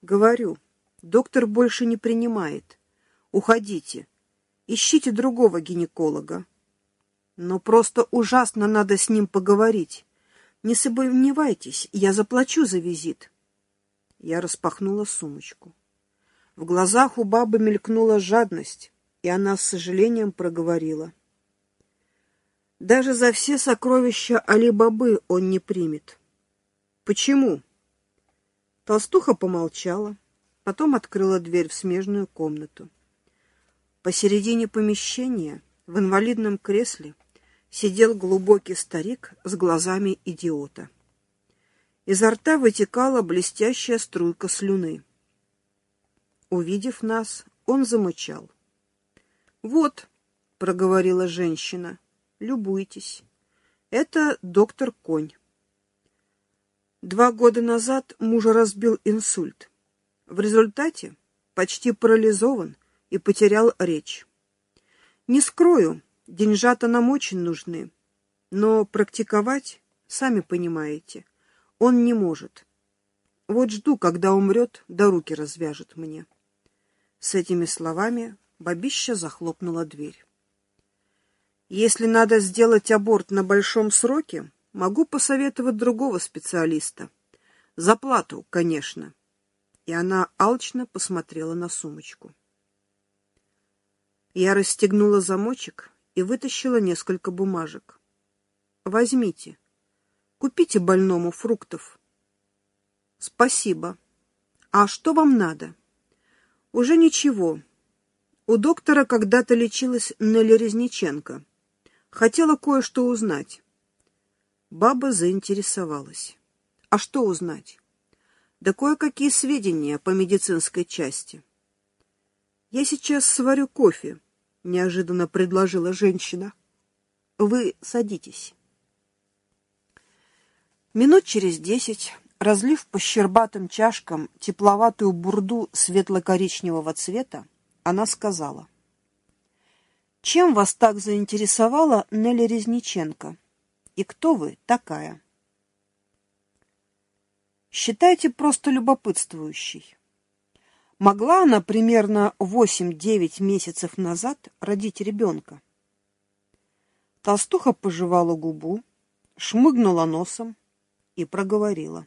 Говорю, доктор больше не принимает. Уходите. Ищите другого гинеколога. Но просто ужасно надо с ним поговорить. Не сомневайтесь, я заплачу за визит. Я распахнула сумочку. В глазах у бабы мелькнула жадность, и она с сожалением проговорила. Даже за все сокровища Али-Бабы он не примет. Почему? Толстуха помолчала, потом открыла дверь в смежную комнату. Посередине помещения, в инвалидном кресле, сидел глубокий старик с глазами идиота. Изо рта вытекала блестящая струйка слюны. Увидев нас, он замычал. «Вот», — проговорила женщина, — «любуйтесь. Это доктор Конь. 2 года назад мужа разбил инсульт. В результате почти парализован и потерял речь. Не скрою, деньжата нам очень нужны, но практиковать, сами понимаете, он не может. Вот жду, когда умрет, да руки развяжет мне». С этими словами бабища захлопнула дверь. «Если надо сделать аборт на большом сроке, могу посоветовать другого специалиста. За плату, конечно». И она алчно посмотрела на сумочку. Я расстегнула замочек и вытащила несколько бумажек. «Возьмите. Купите больному фруктов». «Спасибо. А что вам надо?» «Уже ничего. У доктора когда-то лечилась Нелли Резниченко. Хотела кое-что узнать». Баба заинтересовалась. «А что узнать?» «Да кое-какие сведения по медицинской части». «Я сейчас сварю кофе», — неожиданно предложила женщина. «Вы садитесь». Минут через 10, разлив по щербатым чашкам тепловатую бурду светло-коричневого цвета, она сказала: «Чем вас так заинтересовала Нелли Резниченко? И кто вы такая?» «Считайте просто любопытствующей. Могла она примерно 8-9 месяцев назад родить ребенка?» Толстуха пожевала губу, шмыгнула носом и проговорила.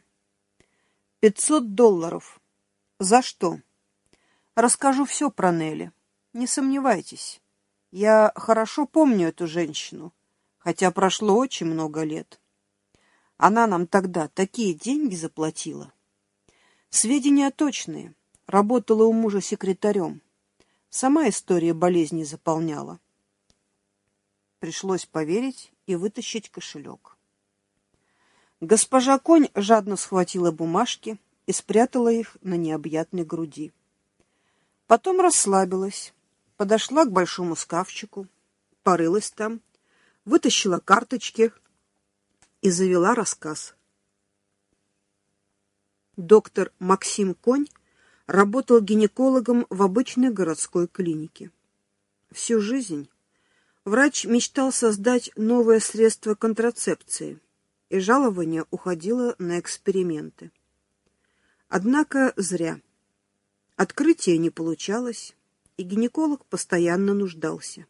$500. За что? Расскажу все про Нелли. Не сомневайтесь. Я хорошо помню эту женщину, хотя прошло очень много лет. Она нам тогда такие деньги заплатила. Сведения точные. Работала у мужа секретарем. Сама история болезни заполняла. Пришлось поверить и вытащить кошелек. Госпожа Конь жадно схватила бумажки и спрятала их на необъятной груди. Потом расслабилась, подошла к большому шкафчику, порылась там, вытащила карточки и завела рассказ. Доктор Максим Конь работал гинекологом в обычной городской клинике. Всю жизнь врач мечтал создать новое средство контрацепции, и жалование уходило на эксперименты. Однако зря. Открытие не получалось, и гинеколог постоянно нуждался.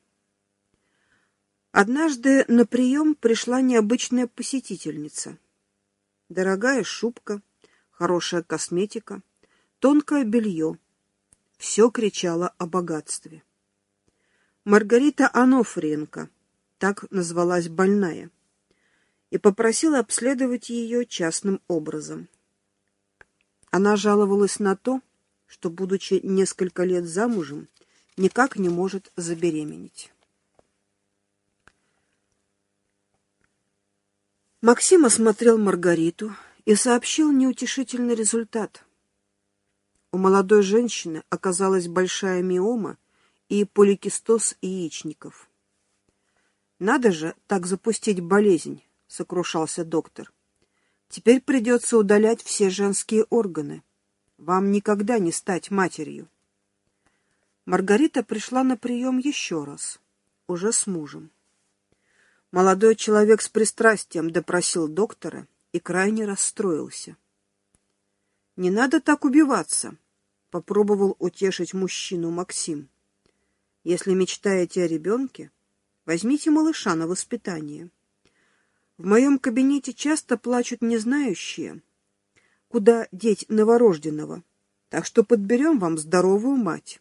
Однажды на прием пришла необычная посетительница. Дорогая шубка, хорошая косметика, тонкое белье. Все кричало о богатстве. Маргарита Анофриенко, так назвалась больная, и попросила обследовать ее частным образом. Она жаловалась на то, что, будучи несколько лет замужем, никак не может забеременеть. Максим осмотрел Маргариту и сообщил неутешительный результат. У молодой женщины оказалась большая миома и поликистоз яичников. «Надо же так запустить болезнь», — сокрушался доктор. «Теперь придется удалять все женские органы. Вам никогда не стать матерью». Маргарита пришла на прием еще раз, уже с мужем. Молодой человек с пристрастием допросил доктора и крайне расстроился. «Не надо так убиваться», — попробовал утешить мужчину Максим. «Если мечтаете о ребенке, возьмите малыша на воспитание. В моем кабинете часто плачут незнающие, куда деть новорожденного, так что подберем вам здоровую мать».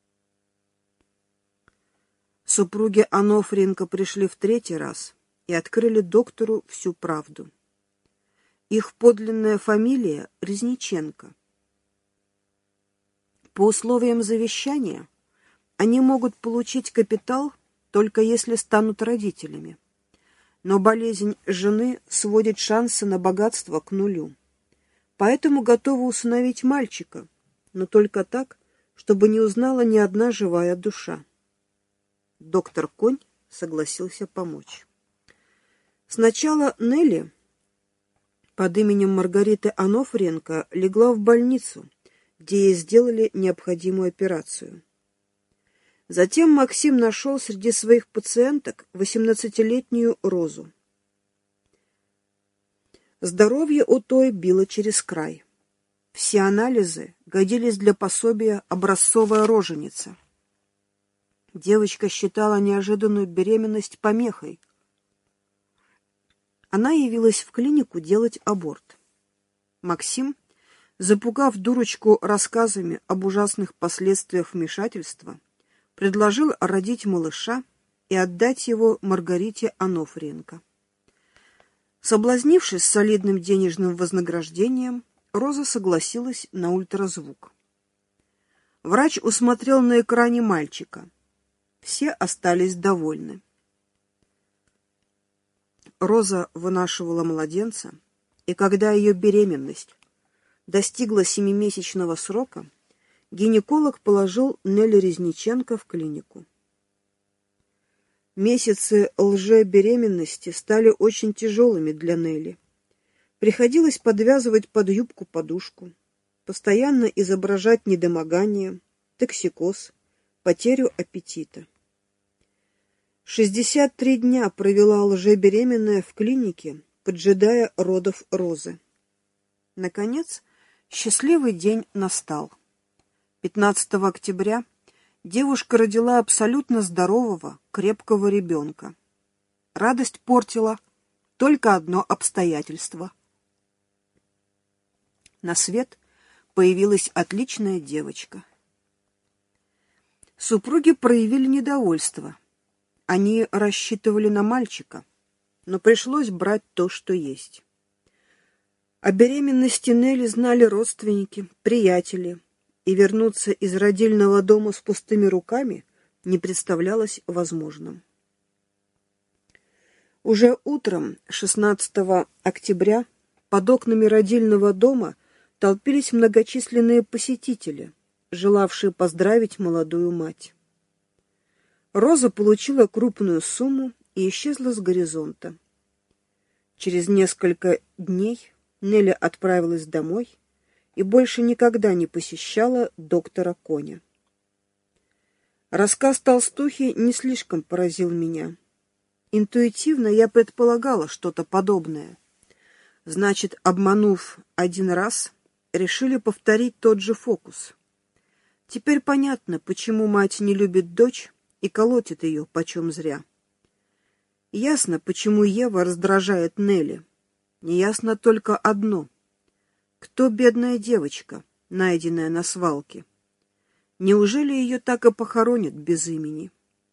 Супруги Анофриенко пришли в 3-й раз и открыли доктору всю правду. Их подлинная фамилия — Резниченко. По условиям завещания они могут получить капитал только если станут родителями. Но болезнь жены сводит шансы на богатство к нулю. Поэтому готовы усыновить мальчика, но только так, чтобы не узнала ни одна живая душа. Доктор Конь согласился помочь. Сначала Нелли под именем Маргариты Анофриенко легла в больницу, где ей сделали необходимую операцию. Затем Максим нашел среди своих пациенток 18-летнюю Розу. Здоровье у той било через край. Все анализы годились для пособия «Образцовая роженица». Девочка считала неожиданную беременность помехой. Она явилась в клинику делать аборт. Максим, запугав дурочку рассказами об ужасных последствиях вмешательства, предложил родить малыша и отдать его Маргарите Анофриенко. Соблазнившись солидным денежным вознаграждением, Роза согласилась на ультразвук. Врач усмотрел на экране мальчика. Все остались довольны. Роза вынашивала младенца, и когда ее беременность достигла 7-месячного срока, гинеколог положил Нелли Резниченко в клинику. Месяцы лжебеременности стали очень тяжелыми для Нелли. Приходилось подвязывать под юбку подушку, постоянно изображать недомогание, токсикоз, потерю аппетита. 63 дня провела лжебеременная в клинике, поджидая родов Розы. Наконец, счастливый день настал. 15 октября девушка родила абсолютно здорового, крепкого ребенка. Радость портила только одно обстоятельство. На свет появилась отличная девочка. Супруги проявили недовольство. Они рассчитывали на мальчика, но пришлось брать то, что есть. О беременности Нелли знали родственники, приятели, и вернуться из родильного дома с пустыми руками не представлялось возможным. Уже утром 16 октября под окнами родильного дома толпились многочисленные посетители, желавшие поздравить молодую мать. Роза получила крупную сумму и исчезла с горизонта. Через несколько дней Нелли отправилась домой и больше никогда не посещала доктора Коня. Рассказ толстухи не слишком поразил меня. Интуитивно я предполагала что-то подобное. Значит, обманув один раз, решили повторить тот же фокус. Теперь понятно, почему мать не любит дочь и колотит ее почем зря. Ясно, почему Ева раздражает Нелли. Неясно только одно. Кто бедная девочка, найденная на свалке? Неужели ее так и похоронят без имени?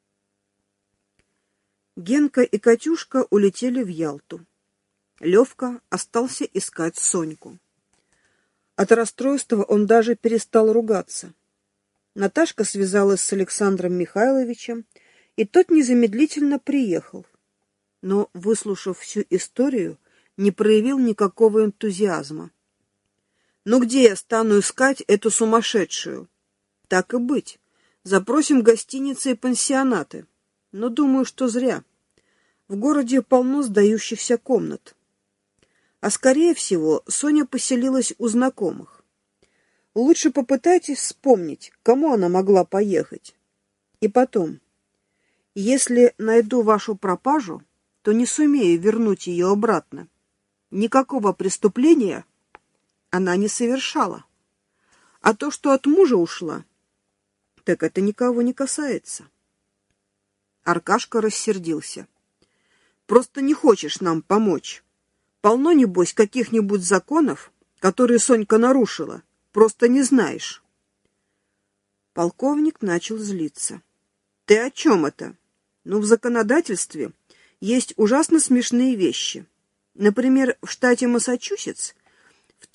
Генка и Катюшка улетели в Ялту. Левка остался искать Соньку. От расстройства он даже перестал ругаться. Наташка связалась с Александром Михайловичем, и тот незамедлительно приехал. Но, выслушав всю историю, не проявил никакого энтузиазма. «Ну где я стану искать эту сумасшедшую?» «Так и быть. Запросим гостиницы и пансионаты. Но думаю, что зря. В городе полно сдающихся комнат. А скорее всего, Соня поселилась у знакомых. Лучше попытайтесь вспомнить, к кому она могла поехать. И потом, если найду вашу пропажу, то не сумею вернуть ее обратно. Никакого преступления она не совершала. А то, что от мужа ушла, так это никого не касается. Аркашка рассердился. Просто не хочешь нам помочь. Полно, небось, каких-нибудь законов, которые Сонька нарушила. Просто не знаешь. Полковник начал злиться. Ты о чем это? Ну, в законодательстве есть ужасно смешные вещи. Например, в штате Массачусетс в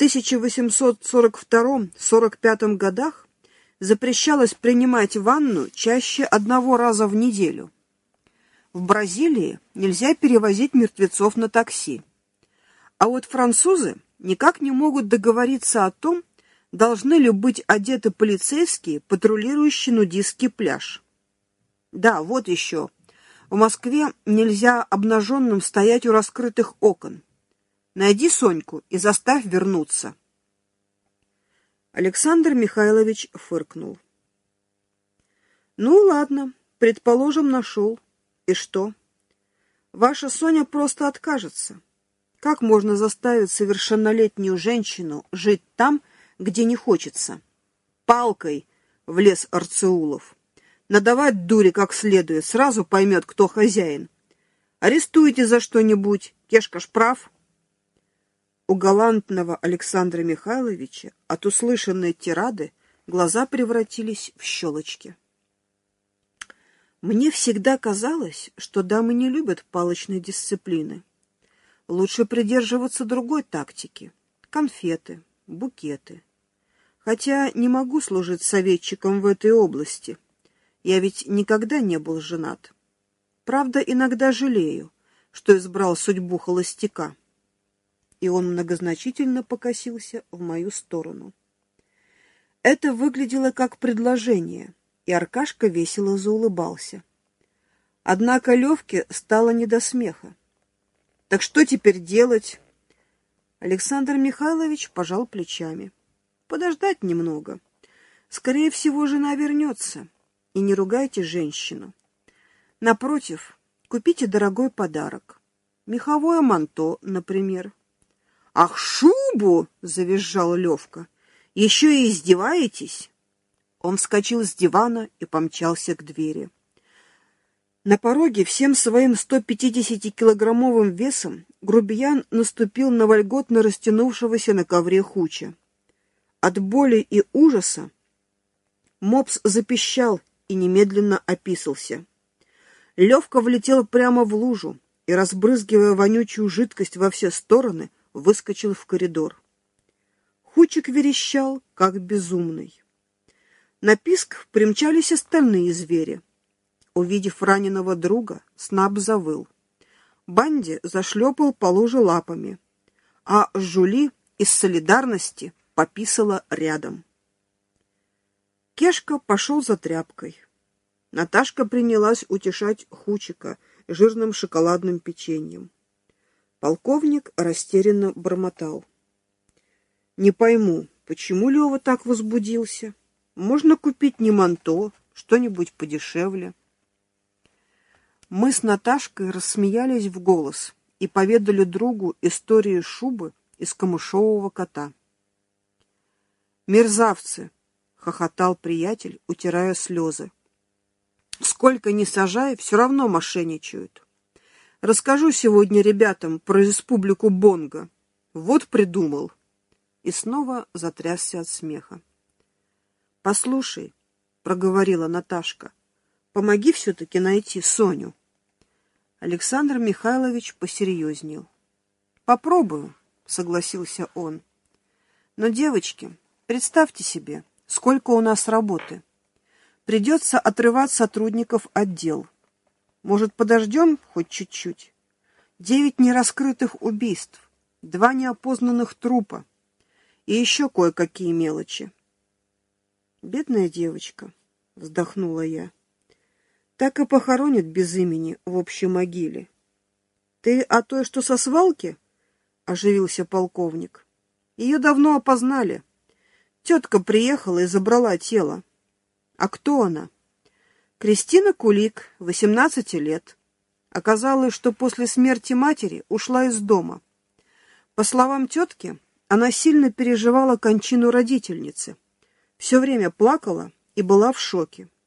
1842-45 годах запрещалось принимать ванну чаще 1 раза в неделю. В Бразилии нельзя перевозить мертвецов на такси. А вот французы никак не могут договориться о том, должны ли быть одеты полицейские, патрулирующие нудистский пляж. Да, вот еще. В Москве нельзя обнаженным стоять у раскрытых окон. Найди Соньку и заставь вернуться. Александр Михайлович фыркнул. Ну, ладно, предположим, нашел. И что? Ваша Соня просто откажется. Как можно заставить совершеннолетнюю женщину жить там, где не хочется? Палкой, влез Арцеулов. Надавать дури как следует, сразу поймет, кто хозяин. Арестуйте за что-нибудь, Кешка ж прав. У галантного Александра Михайловича от услышанной тирады глаза превратились в щелочки. Мне всегда казалось, что дамы не любят палочной дисциплины. Лучше придерживаться другой тактики. Конфеты, букеты. Хотя не могу служить советчиком в этой области. Я ведь никогда не был женат. Правда, иногда жалею, что избрал судьбу холостяка. И он многозначительно покосился в мою сторону. Это выглядело как предложение, и Аркашка весело заулыбался. Однако Левке стало не до смеха. Так что теперь делать? Александр Михайлович пожал плечами. Подождать немного. Скорее всего, жена вернется. И не ругайте женщину. Напротив, купите дорогой подарок. Меховое манто, например. «Ах, шубу!» — завизжал Левка. «Еще и издеваетесь?» Он вскочил с дивана и помчался к двери. На пороге всем своим 150-килограммовым весом грубиян наступил на вольготно растянувшегося на ковре Хуча. От боли и ужаса мопс запищал и немедленно описался. Левка влетел прямо в лужу и, разбрызгивая вонючую жидкость во все стороны, выскочил в коридор. Хучик верещал, как безумный. На писк примчались остальные звери. Увидев раненого друга, Снаб завыл. Банди зашлепал по луже лапами, а Жули из солидарности пописала рядом. Кешка пошел за тряпкой. Наташка принялась утешать Хучика жирным шоколадным печеньем. Полковник растерянно бормотал. «Не пойму, почему Лева так возбудился? Можно купить не манто, что-нибудь подешевле». Мы с Наташкой рассмеялись в голос и поведали другу историю шубы из камышового кота. «Мерзавцы!» — хохотал приятель, утирая слезы. «Сколько ни сажай, все равно мошенничают. Расскажу сегодня ребятам про республику Бонго. Вот придумал». И снова затрясся от смеха. «Послушай», — проговорила Наташка, — «помоги все-таки найти Соню». Александр Михайлович посерьезнел. «Попробую», — согласился он. «Но, девочки, представьте себе, сколько у нас работы. Придется отрывать сотрудников от дел. Может, подождем хоть чуть-чуть? 9 нераскрытых убийств, 2 неопознанных трупа и еще кое-какие мелочи». «Бедная девочка», — вздохнула я. «Так и похоронят без имени в общей могиле». «Ты о той, что со свалки?» — оживился полковник. «Ее давно опознали. Тетка приехала и забрала тело». «А кто она?» «Кристина Кулик, 18 лет. Оказалось, что после смерти матери ушла из дома. По словам тетки, Она сильно переживала кончину родительницы, все время плакала и была в шоке.